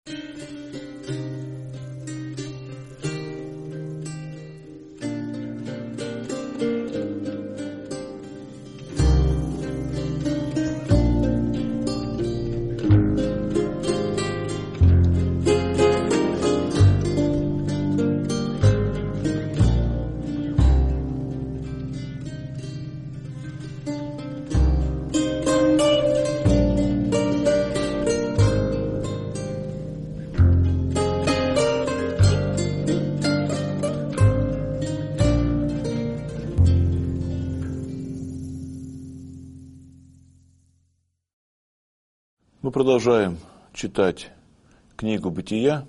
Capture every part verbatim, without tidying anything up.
Мы продолжаем читать книгу «Бытия»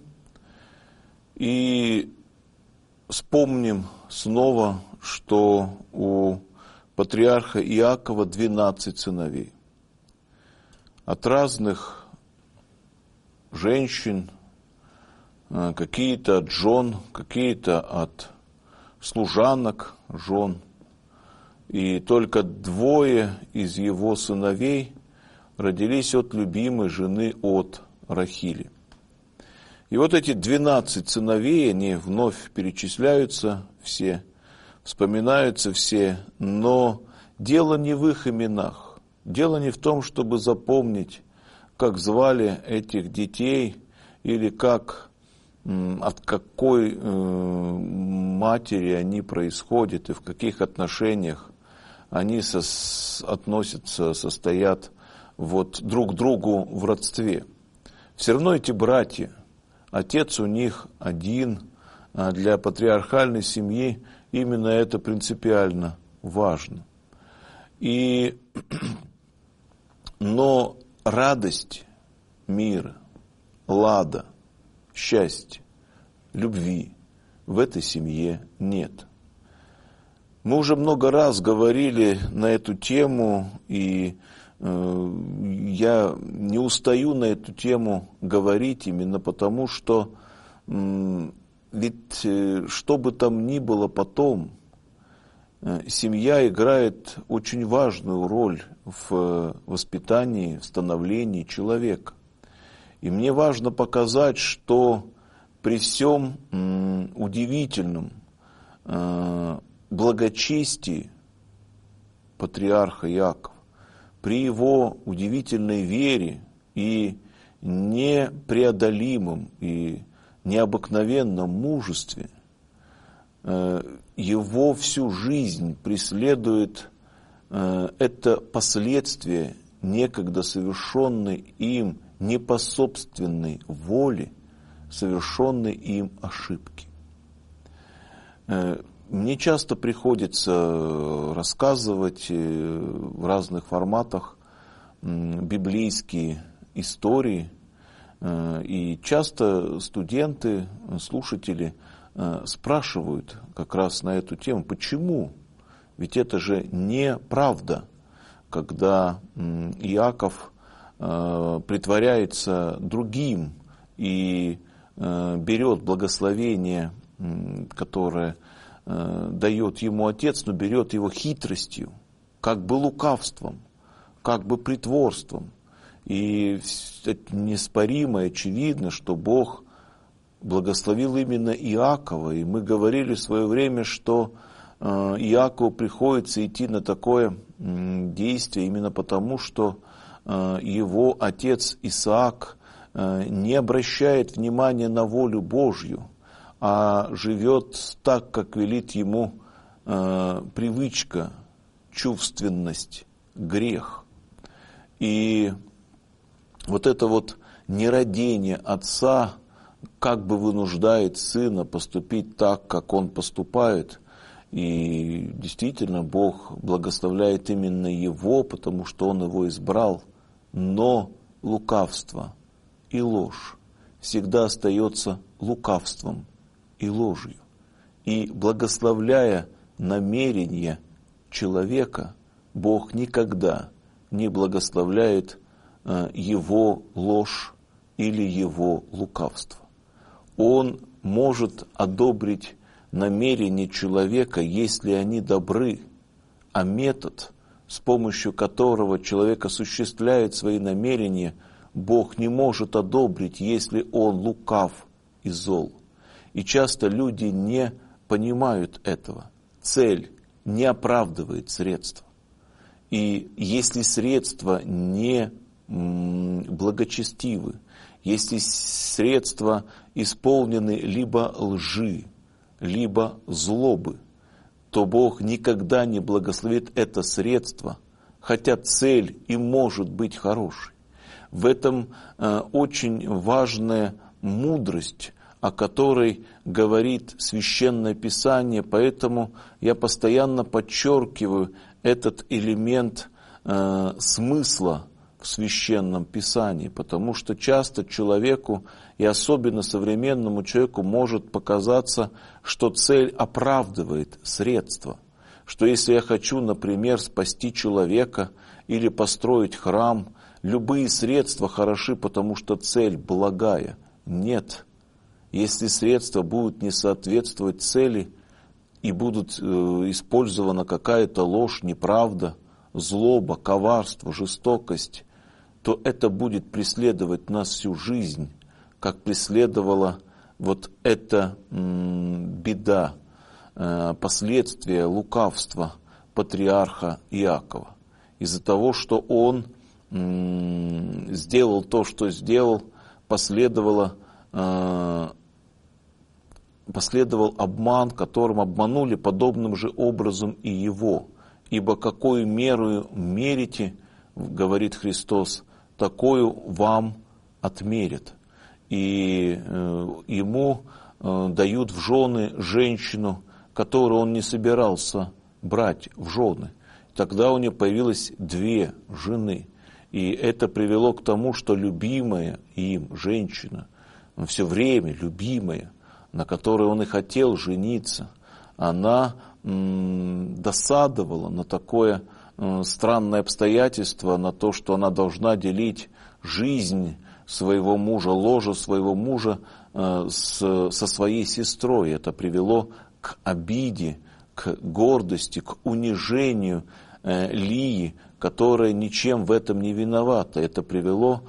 и вспомним снова, что у патриарха Иакова двенадцать сыновей. От разных женщин, какие-то от жен, какие-то от служанок жен. И только двое из его сыновей родились от любимой жены от Рахили. И вот эти двенадцать сыновей, они вновь перечисляются все, вспоминаются все, но дело не в их именах. Дело не в том, чтобы запомнить, как звали этих детей или как, от какой э, матери они происходят и в каких отношениях они сос, относятся, состоят вот друг к другу в родстве. Все равно эти братья, отец у них один, а для патриархальной семьи именно это принципиально важно. И, но радость мира, лада, счастья, любви в этой семье нет. Мы уже много раз говорили на эту тему, и я не устаю на эту тему говорить именно потому, что ведь что бы там ни было потом, семья играет очень важную роль в воспитании, в становлении человека. И мне важно показать, что при всем удивительном благочестии патриарха Иакова, при его удивительной вере и непреодолимом и необыкновенном мужестве, его всю жизнь преследует это последствие некогда совершенной им не по собственной воле, совершенной им ошибки. Мне часто приходится рассказывать в разных форматах библейские истории, и часто студенты, слушатели спрашивают как раз на эту тему, почему? Ведь это же неправда, когда Иаков притворяется другим и берет благословение, которое дает ему отец, но берет его хитростью, как бы лукавством, как бы притворством. И неоспоримо и очевидно, что Бог благословил именно Иакова. И мы говорили в свое время, что Иакову приходится идти на такое действие именно потому, что его отец Исаак не обращает внимания на волю Божью, а живет так, как велит ему э, привычка, чувственность, грех. И вот это вот нерадение отца как бы вынуждает сына поступить так, как он поступает. И действительно Бог благословляет именно его, потому что он его избрал. Но лукавство и ложь всегда остается лукавством и ложью. И благословляя намерения человека, Бог никогда не благословляет его ложь или его лукавство. Он может одобрить намерения человека, если они добры, а метод, с помощью которого человек осуществляет свои намерения, Бог не может одобрить, если он лукав и зол. И часто люди не понимают этого. Цель не оправдывает средства. И если средства не благочестивы, если средства исполнены либо лжи, либо злобы, то Бог никогда не благословит это средство, хотя цель и может быть хорошей. В этом э, очень важная мудрость, о которой говорит Священное Писание, поэтому я постоянно подчеркиваю этот элемент э, смысла в Священном Писании, потому что часто человеку, и особенно современному человеку, может показаться, что цель оправдывает средства. Что если я хочу, например, спасти человека или построить храм, любые средства хороши, потому что цель благая. Нет. Если средства будут не соответствовать цели и будут э, использована какая-то ложь, неправда, злоба, коварство, жестокость, то это будет преследовать нас всю жизнь, как преследовала вот эта м, беда, э, последствия лукавства патриарха Иакова. Из-за того, что он м, сделал то, что сделал, последовало э, последовал обман, которым обманули подобным же образом и его. Ибо какую меру мерите, говорит Христос, такую вам отмерят. И э, ему э, дают в жены женщину, которую он не собирался брать в жены. Тогда у него появилось две жены. И это привело к тому, что любимая им женщина, все время любимая, на которой он и хотел жениться, она м, досадовала на такое м, странное обстоятельство, на то, что она должна делить жизнь своего мужа, ложе своего мужа э, с, со своей сестрой. Это привело к обиде, к гордости, к унижению э, Лии, которая ничем в этом не виновата. Это привело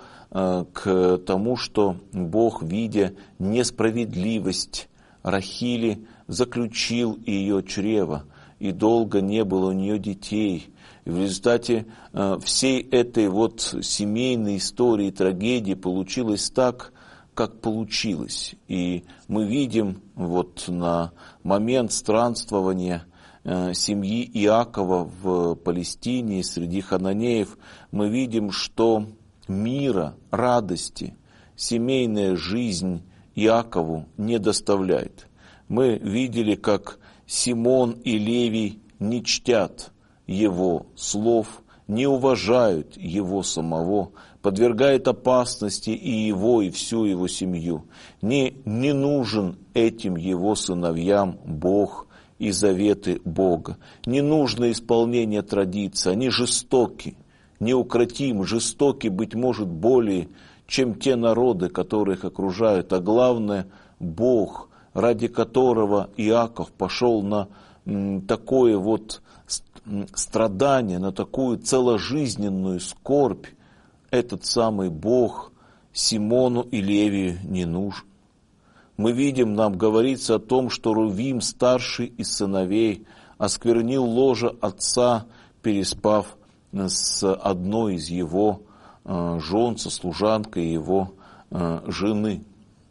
к тому, что Бог, видя несправедливость Рахили, заключил ее чрево, и долго не было у нее детей. И в результате всей этой вот семейной истории, трагедии получилось так, как получилось. И мы видим вот на момент странствования семьи Иакова в Палестине среди хананеев, мы видим, что мира, радости семейная жизнь Иакову не доставляет. Мы видели, как Симон и Левий не чтят его слов, не уважают его самого, подвергают опасности и его, и всю его семью. Не, не нужен этим его сыновьям Бог и заветы Бога. Не нужно исполнение традиций, они жестоки. Неукротим, жестоки, быть может, более, чем те народы, которые их окружают. А главное, Бог, ради которого Иаков пошел на м, такое вот страдание, на такую целожизненную скорбь, этот самый Бог Симону и Левию не нужен. Мы видим, нам говорится о том, что Рувим, старший из сыновей, осквернил ложе отца, переспав с одной из его э, жен, со служанкой его э, жены.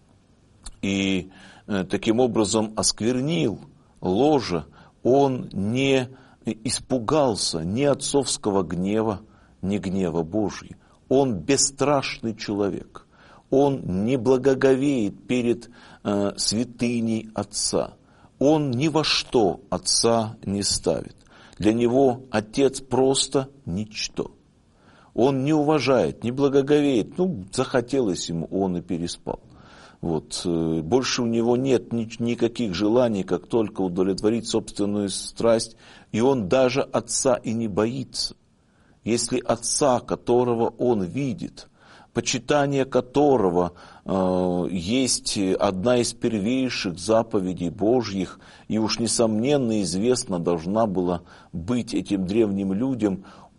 И э, таким образом осквернил ложе. Он не испугался ни отцовского гнева, ни гнева Божьего. Он бесстрашный человек. Он не благоговеет перед э, святыней Отца. Он ни во что Отца не ставит. Для него Отец просто ничто. Он не уважает, не благоговеет. Ну, захотелось ему, он и переспал. Вот. Больше у него нет ни, никаких желаний, как только удовлетворить собственную страсть. И он даже Отца и не боится. Если Отца, которого он видит, почитание которого э, есть одна из первейших заповедей Божьих, и уж несомненно известно должна была быть этим древним людям,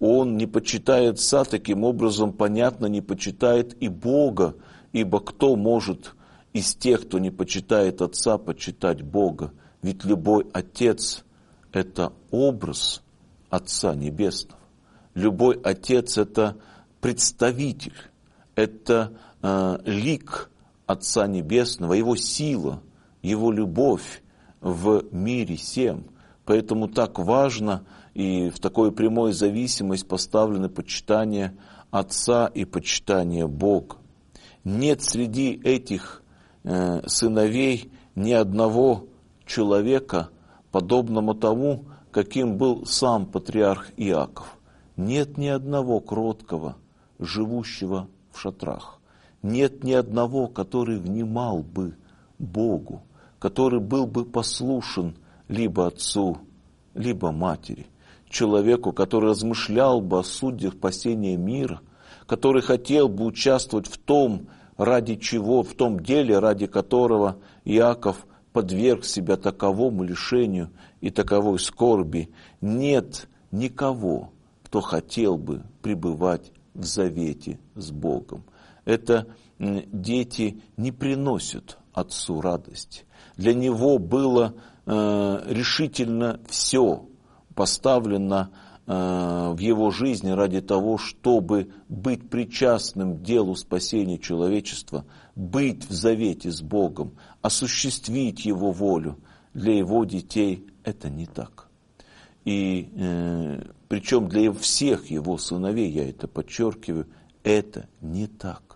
Он не почитает отца, таким образом, понятно, не почитает и Бога, ибо кто может из тех, кто не почитает отца, почитать Бога? Ведь любой отец – это образ Отца Небесного. Любой отец – это представитель, это э, лик Отца Небесного, его сила, его любовь в мире сем. Поэтому так важно и в такую прямую зависимость поставлены почитание Отца и почитание Бога. Нет среди этих э, сыновей ни одного человека, подобному тому, каким был сам патриарх Иаков. Нет ни одного кроткого, живущего в шатрах. Нет ни одного, который внимал бы Богу, который был бы послушен либо отцу, либо матери. Человеку, который размышлял бы о судьях спасения мира, который хотел бы участвовать в том, ради чего, в том деле, ради которого Иаков подверг себя таковому лишению и таковой скорби. Нет никого, кто хотел бы пребывать в завете с Богом. Это дети не приносят отцу радость. Для него было э, решительно все поставлено э, в его жизни ради того, чтобы быть причастным к делу спасения человечества, быть в завете с Богом, осуществить Его волю. Для его детей это не так. И э, причем для всех его сыновей, я это подчеркиваю, это не так.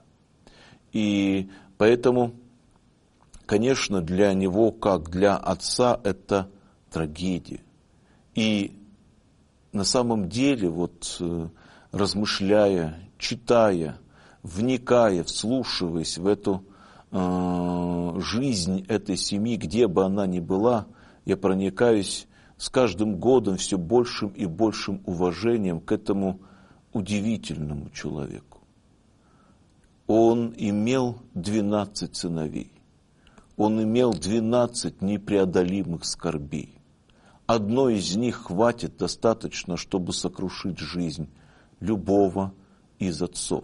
И поэтому, конечно, для него, как для отца, это трагедия. И на самом деле, вот размышляя, читая, вникая, вслушиваясь в эту э, жизнь этой семьи, где бы она ни была, я проникаюсь с каждым годом все большим и большим уважением к этому удивительному человеку. Он имел двенадцать сыновей. Он имел двенадцать непреодолимых скорбей. Одной из них хватит достаточно, чтобы сокрушить жизнь любого из отцов.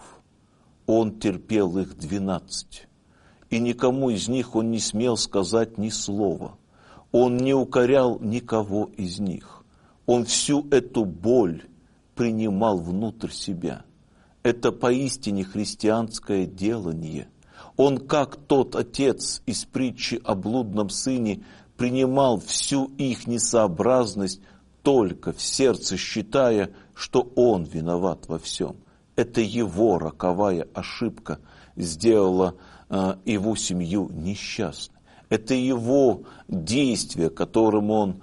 Он терпел их двенадцать. И никому из них он не смел сказать ни слова. Он не укорял никого из них. Он всю эту боль принимал внутрь себя. Это поистине христианское делание. Он, как тот отец из притчи о блудном сыне, принимал всю их несообразность, только в сердце считая, что он виноват во всем. Это его роковая ошибка сделала э, его семью несчастной. Это его действие, которым он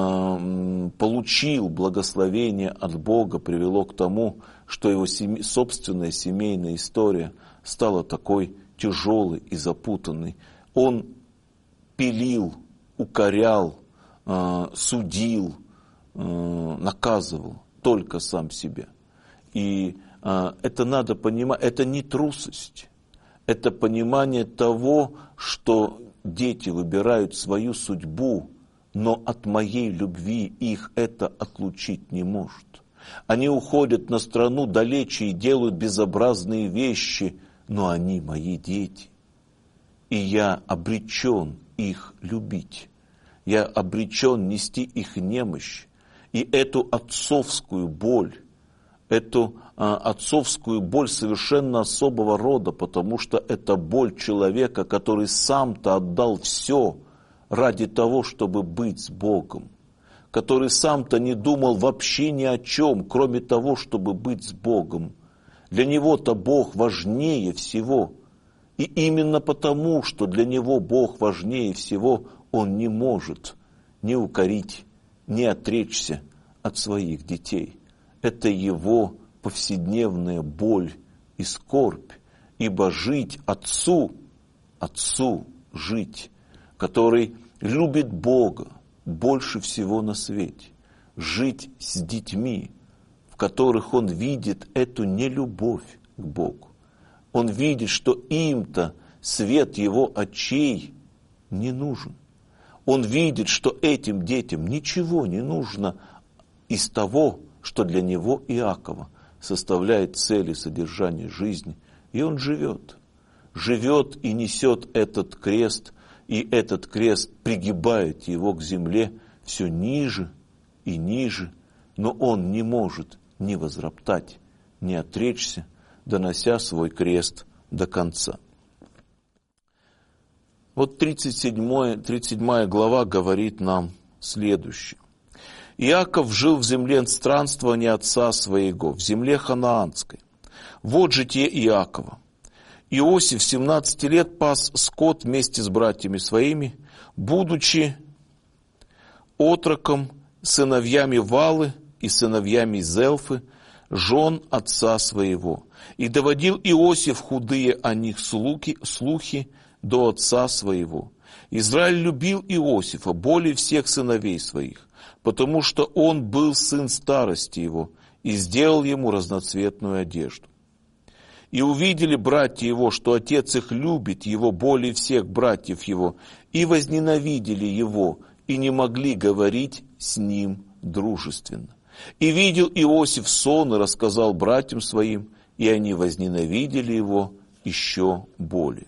э, получил благословение от Бога, привело к тому, что его семь... собственная семейная история стала такой тяжелой и запутанной. Он пилил, укорял, э, судил, э, наказывал только сам себя. И э, это надо понимать, это не трусость, это понимание того, что дети выбирают свою судьбу, но от моей любви их это отлучить не может. Они уходят на страну далече и делают безобразные вещи, но они мои дети. И я обречен их любить. Я обречен нести их немощь. И эту отцовскую боль, эту а, отцовскую боль совершенно особого рода, потому что это боль человека, который сам-то отдал все ради того, чтобы быть с Богом, который сам-то не думал вообще ни о чем, кроме того, чтобы быть с Богом. Для него-то Бог важнее всего. И именно потому, что для него Бог важнее всего, он не может не укорить, не отречься от своих детей. Это его повседневная боль и скорбь, ибо жить отцу, отцу жить, который любит Бога больше всего на свете, жить с детьми, в которых он видит эту нелюбовь к Богу. Он видит, что им-то свет его очей не нужен. Он видит, что этим детям ничего не нужно из того, что для него Иакова составляет цель и содержание жизни. И он живет. Живет и несет этот крест, и этот крест пригибает его к земле все ниже и ниже, но он не может ни возроптать, ни отречься, донося свой крест до конца. Вот тридцать седьмая глава говорит нам следующее. Иаков жил в земле странствования отца своего, в земле ханаанской. Вот житие Иакова. Иосиф семнадцати лет пас скот вместе с братьями своими, будучи отроком, сыновьями Валы и сыновьями Зелфы, жен отца своего. И доводил Иосиф худые о них слухи, слухи до отца своего. Израиль любил Иосифа более всех сыновей своих, потому что он был сын старости его, и сделал ему разноцветную одежду. И увидели братья его, что отец их любит его более всех братьев его, и возненавидели его, и не могли говорить с ним дружественно. И видел Иосиф сон, и рассказал братьям своим, и они возненавидели его еще более.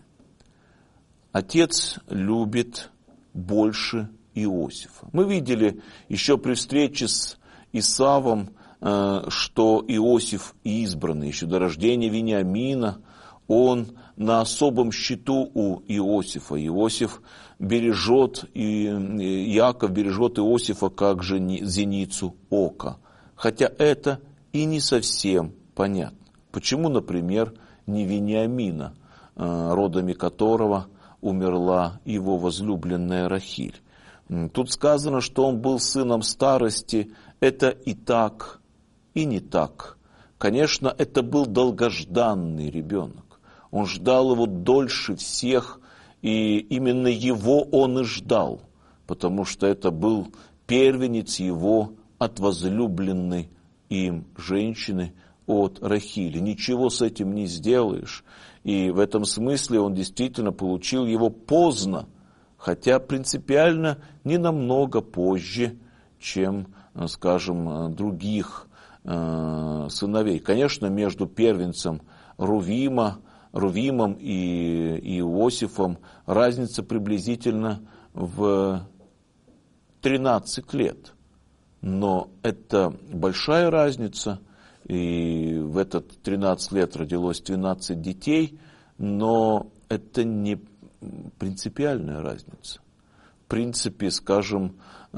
Отец любит больше Иосифа. Мы видели еще при встрече с Исавом, что Иосиф избранный, еще до рождения Вениамина, он на особом счету у Иосифа. Иосиф бережет, и Иаков бережет Иосифа как же зеницу ока. Хотя это и не совсем понятно. Почему, например, не Вениамина, родами которого умерла его возлюбленная Рахиль? Тут сказано, что он был сыном старости. Это и так, и не так. Конечно, это был долгожданный ребенок. Он ждал его дольше всех, и именно его он и ждал, потому что это был первенец его от возлюбленной им женщины, от Рахили. Ничего с этим не сделаешь. И в этом смысле он действительно получил его поздно, хотя принципиально не намного позже, чем, скажем, других э, сыновей. Конечно, между первенцем Рувима, Рувимом и, и Иосифом разница приблизительно в тринадцать лет. Но это большая разница, и в этот тринадцать лет родилось двенадцать детей, но это не принципиальная разница. В принципе, скажем,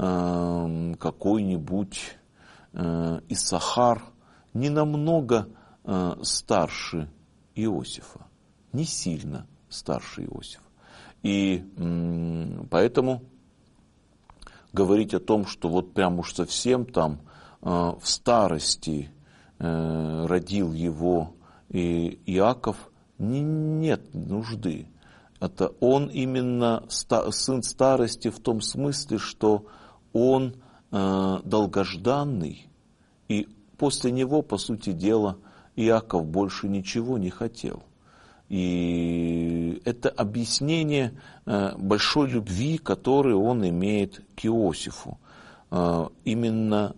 какой-нибудь Иссахар не намного старше Иосифа, не сильно старше Иосифа. И поэтому говорить о том, что вот прям уж совсем там в старости родил его Иаков, нет нужды. Это он именно сын старости в том смысле, что он э, долгожданный, и после него, по сути дела, Иаков больше ничего не хотел. И это объяснение э, большой любви, которую он имеет к Иосифу. Э, именно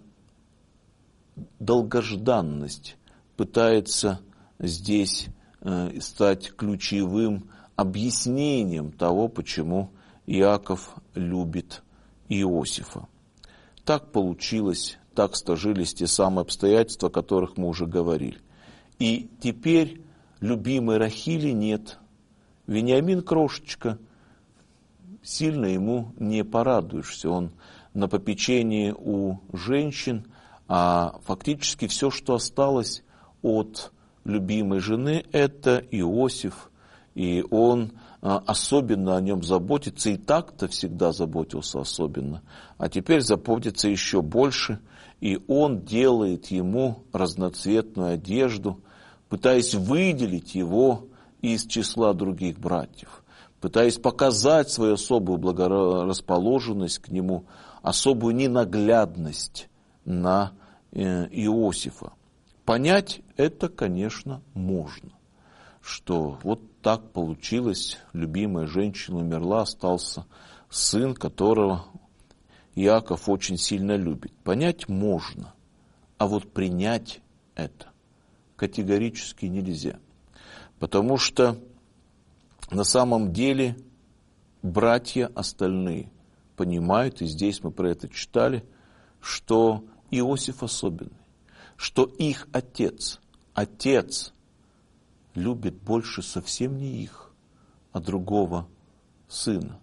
долгожданность пытается здесь э, стать ключевым объяснением того, почему Иаков любит Иосифа. Так получилось, так сложились те самые обстоятельства, о которых мы уже говорили. И теперь любимой Рахили нет. Вениамин крошечка, сильно ему не порадуешься. Он на попечении у женщин, а фактически все, что осталось от любимой жены, это Иосиф. И он особенно о нем заботится, и так-то всегда заботился особенно, а теперь заботится еще больше, и он делает ему разноцветную одежду, пытаясь выделить его из числа других братьев, пытаясь показать свою особую благорасположенность к нему, особую ненаглядность на Иосифа. Понять это, конечно, можно, что вот так получилось, любимая женщина умерла, остался сын, которого Иаков очень сильно любит. Понять можно, А вот принять это категорически нельзя. Потому что на самом деле братья остальные понимают, и здесь мы про это читали, что Иосиф особенный, что их отец, отец любит больше совсем не их, а другого сына,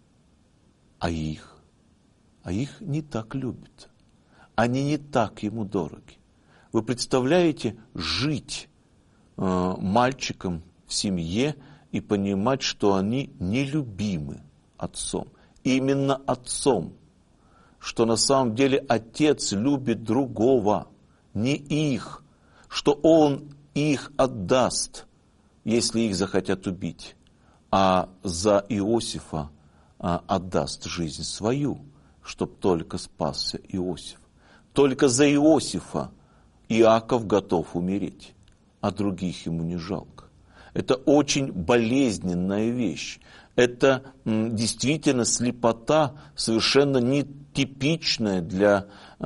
а их, а их не так любит, они не так ему дороги. Вы представляете, жить э, мальчиком в семье и понимать, что они нелюбимы отцом, именно отцом, что на самом деле отец любит другого, не их, что он их отдаст, если их захотят убить, а за Иосифа а, отдаст жизнь свою, чтоб только спасся Иосиф. Только за Иосифа Иаков готов умереть, а других ему не жалко. Это очень болезненная вещь. Это м, действительно слепота, совершенно нетипичная для э,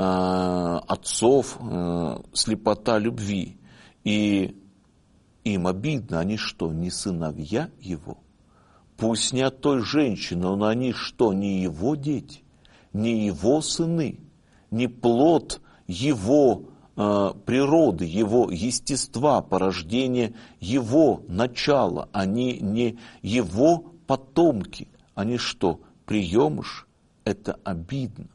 отцов, э, слепота любви. И им обидно, они что, не сыновья его? Пусть не от той женщины, но они что, не его дети, не его сыны, не плод его э, природы, его естества, порождения его начала, они не его потомки, они что, приемыш? Это обидно.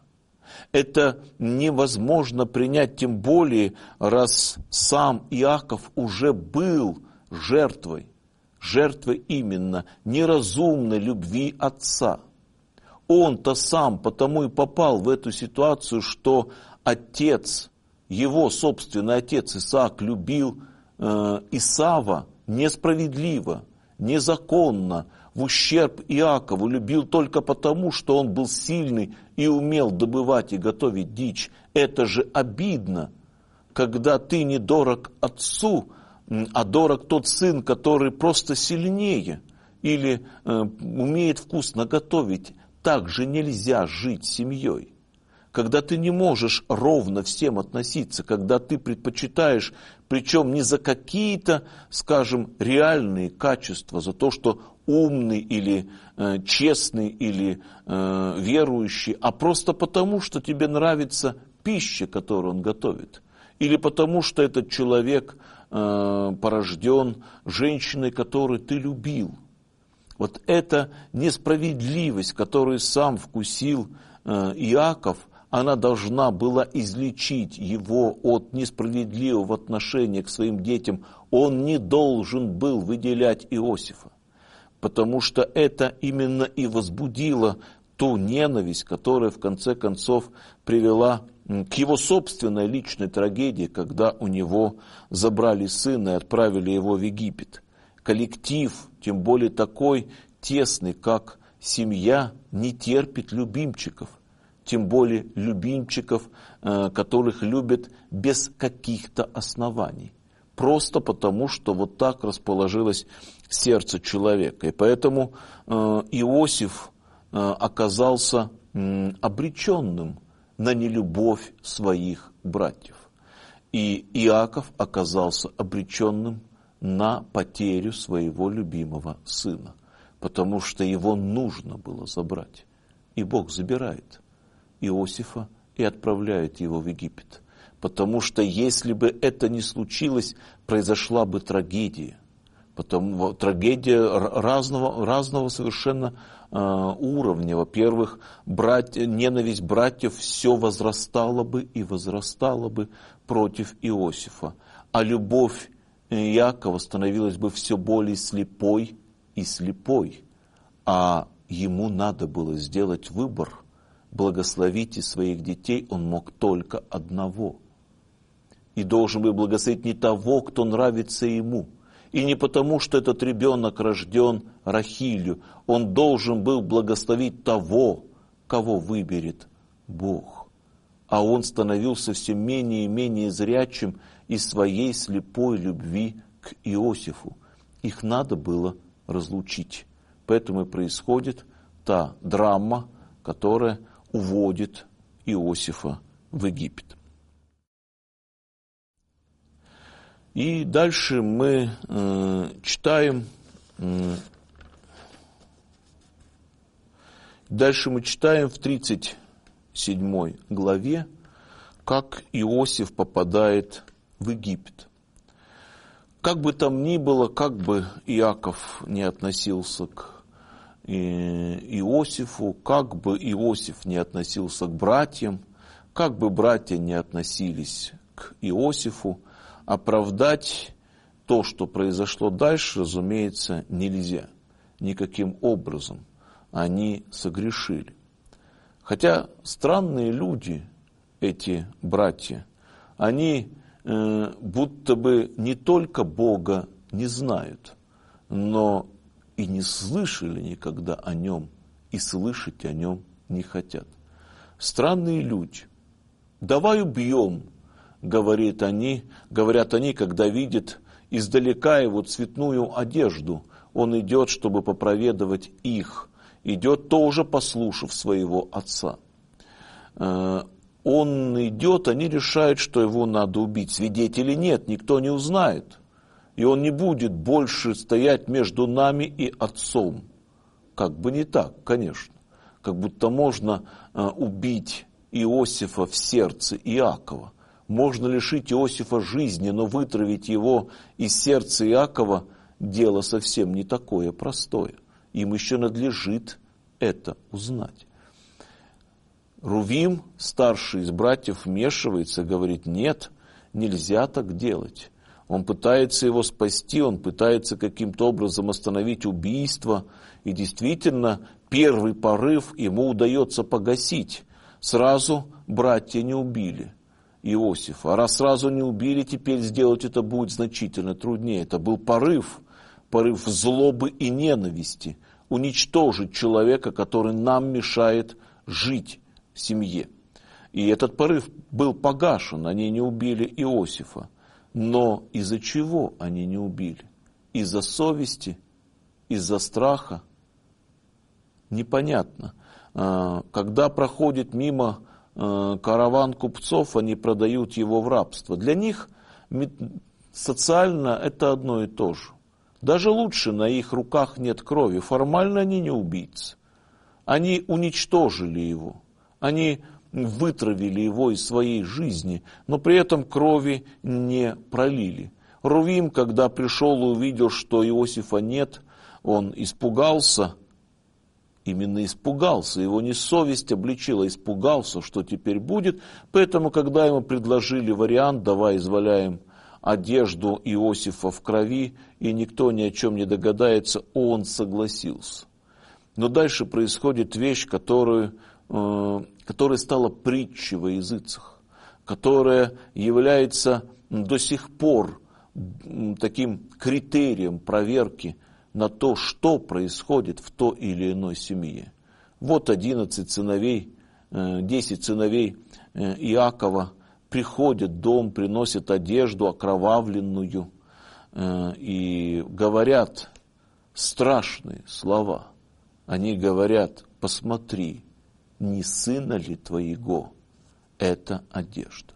Это невозможно принять, тем более, раз сам Иаков уже был жертвой, жертвой именно неразумной любви отца. Он-то сам потому и попал в эту ситуацию, что отец, его собственный отец Исаак любил э, Исава несправедливо, незаконно, в ущерб Иакову, любил только потому, что он был сильный и умел добывать и готовить дичь. Это же обидно, когда ты не дорог отцу, а дорог тот сын, который просто сильнее или э, умеет вкусно готовить. Так же нельзя жить семьей. Когда ты не можешь ровно всем относиться, когда ты предпочитаешь, причем не за какие-то, скажем, реальные качества, за то, что умный или э, честный или э, верующий, а просто потому, что тебе нравится пища, которую он готовит, или потому, что этот человек э, порожден женщиной, которую ты любил. Вот эта несправедливость, которую сам вкусил э, Иаков, она должна была излечить его от несправедливого отношения к своим детям. Он не должен был выделять Иосифа, потому что это именно и возбудило ту ненависть, которая в конце концов привела к его собственной личной трагедии, когда у него забрали сына и отправили его в Египет. Коллектив, тем более такой тесный, как семья, не терпит любимчиков. Тем более любимчиков, которых любят без каких-то оснований. Просто потому, что вот так расположилось сердце человека. И поэтому Иосиф оказался обреченным на нелюбовь своих братьев. И Иаков оказался обреченным на потерю своего любимого сына. Потому что его нужно было забрать. И Бог забирает Иосифа и отправляет его в Египет. Потому что если бы это не случилось, произошла бы трагедия. Потому, трагедия разного, разного совершенно э, уровня. Во-первых, братья, ненависть братьев все возрастала бы и возрастала бы против Иосифа. А любовь Иакова становилась бы все более слепой и слепой. А ему надо было сделать выбор. Благословите своих детей он мог только одного. И должен был благословить не того, кто нравится ему. И не потому, что этот ребенок рожден Рахилью. Он должен был благословить того, кого выберет Бог. А он становился все менее и менее зрячим из своей слепой любви к Иосифу. Их надо было разлучить. Поэтому и происходит та драма, которая уводит Иосифа в Египет. И дальше мы э, читаем, э, дальше мы читаем в тридцать седьмой главе, как Иосиф попадает в Египет. Как бы там ни было, как бы Иаков не относился к Иосифу, как бы Иосиф не относился к братьям, как бы братья не относились к Иосифу, оправдать то, что произошло дальше, разумеется, нельзя. Никаким образом они согрешили. Хотя странные люди, эти братья, они э, будто бы не только Бога не знают, но и не слышали никогда о Нем, и слышать о Нем не хотят. Странные люди. «Давай убьем», говорит они, говорят они, когда видят издалека его цветную одежду. Он идет, чтобы попроведывать их. Идет, тоже послушав своего отца. Он идет, они решают, что его надо убить. Свидетелей нет, никто не узнает. И он не будет больше стоять между нами и отцом. Как бы не так, конечно. Как будто можно убить Иосифа в сердце Иакова. Можно лишить Иосифа жизни, но вытравить его из сердца Иакова дело совсем не такое простое. Им еще надлежит это узнать. Рувим, старший из братьев, вмешивается, говорит: нет, нельзя так делать. Он пытается его спасти, он пытается каким-то образом остановить убийство. И действительно, первый порыв ему удается погасить. Сразу братья не убили Иосифа. А раз сразу не убили, теперь сделать это будет значительно труднее. Это был порыв, порыв злобы и ненависти. Уничтожить человека, который нам мешает жить в семье. И этот порыв был погашен, они не убили Иосифа. Но из-за чего они не убили? Из-за совести, из-за страха? Непонятно. Когда проходит мимо караван купцов, они продают его в рабство. Для них социально это одно и то же. Даже лучше, на их руках нет крови. Формально они не убийцы. Они уничтожили его. Они вытравили его из своей жизни, но при этом крови не пролили. Рувим, когда пришел и увидел, что Иосифа нет, он испугался, именно испугался, его не совесть обличила, испугался, что теперь будет. Поэтому, когда ему предложили вариант: давай изваляем одежду Иосифа в крови, и никто ни о чем не догадается, он согласился. Но дальше происходит вещь, которую, э, которая стала притчей во языцах, которая является до сих пор таким критерием проверки на то, что происходит в той или иной семье. Вот одиннадцать сыновей, десять сыновей Иакова приходят в дом, приносят одежду окровавленную и говорят страшные слова. Они говорят: посмотри, не сына ли твоего эта одежда?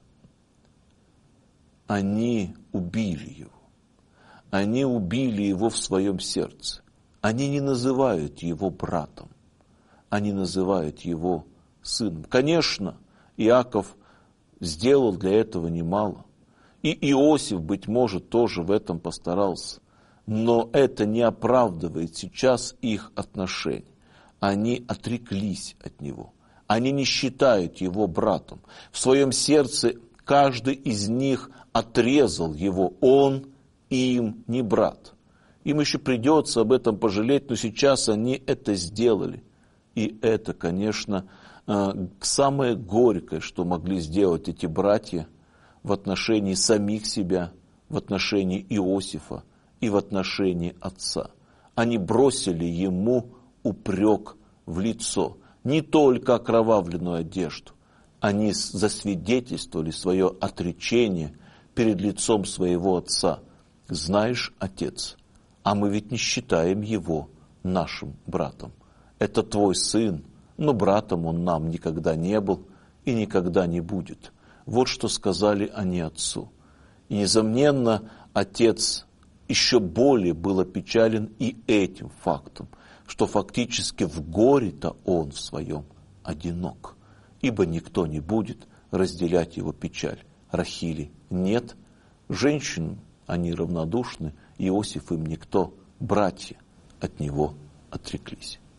Они убили его. Они убили его в своем сердце. Они не называют его братом. Они называют его сыном. Конечно, Иаков сделал для этого немало. И Иосиф, быть может, тоже в этом постарался. Но это не оправдывает сейчас их отношения. Они отреклись от него. Они не считают его братом. В своем сердце каждый из них отрезал его. Он им не брат. Им еще придется об этом пожалеть, но сейчас они это сделали. И это, конечно, самое горькое, что могли сделать эти братья в отношении самих себя, в отношении Иосифа и в отношении отца. Они бросили ему упрек в лицо, не только окровавленную одежду. Они засвидетельствовали свое отречение перед лицом своего отца. Знаешь, отец, а мы ведь не считаем его нашим братом. Это твой сын, но братом он нам никогда не был и никогда не будет. Вот что сказали они отцу. И, несомненно, отец еще более был опечален и этим фактом, что фактически в горе-то он в своем одинок, ибо никто не будет разделять его печаль. Рахили нет, женщин они равнодушны, Иосиф им никто, братья от него отреклись.